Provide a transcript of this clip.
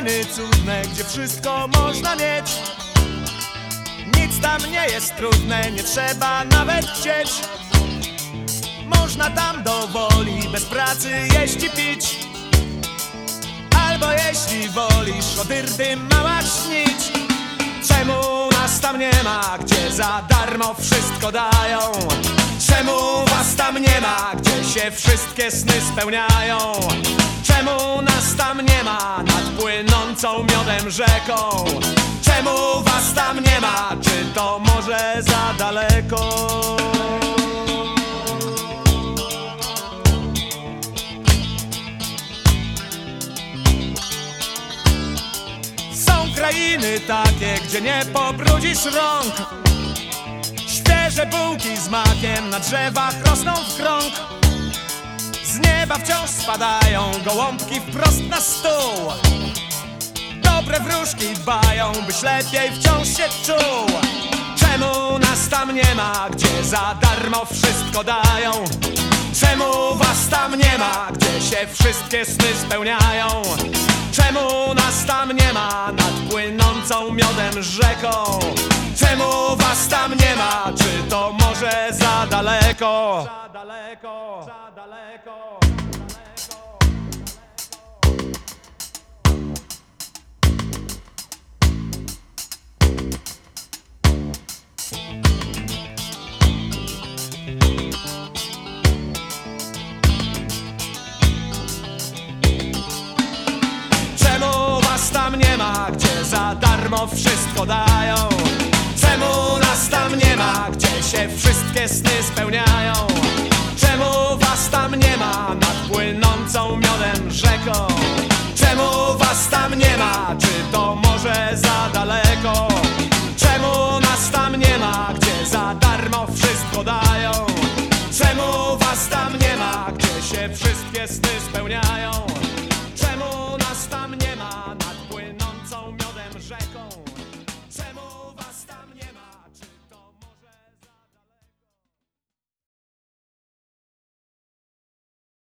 krainy cudne, gdzie wszystko można mieć. Nic tam nie jest trudne, nie trzeba nawet chcieć. Można tam do woli, bez pracy jeść i pić. Albo jeśli wolisz, o dyrdy mała śnić. Czemu nas tam nie ma, gdzie za darmo wszystko dają? Czemu was tam nie ma, gdzie się wszystkie sny spełniają? Czemu nas tam nie ma nad płynącą miodem rzeką? Czemu was tam nie ma, czy to może za daleko? Są krainy takie, gdzie nie pobrudzisz rąk. Świeże bułki z makiem na drzewach rosną w krąg. Z nieba wciąż spadają gołąbki wprost na stół. Dobre wróżki dbają, byś lepiej wciąż się czuł. Czemu nas tam nie ma, gdzie za darmo wszystko dają? Czemu was tam nie ma, gdzie się wszystkie sny spełniają? Czemu nas tam nie ma nad płynącą miodem rzeką? Czemu was tam nie ma, czy to może za daleko? Za daleko, za daleko. Czemu was tam nie ma, gdzie za darmo wszystko dają? Czemu nas tam nie ma, gdzie się wszystkie sny spełniają? Czemu was tam nie ma nad płynącą miodem rzeką? Czemu was tam nie ma, czy to może za daleko? Czemu nas tam nie ma, gdzie za darmo wszystko dają? Czemu was tam nie ma, gdzie się wszystkie sny spełniają?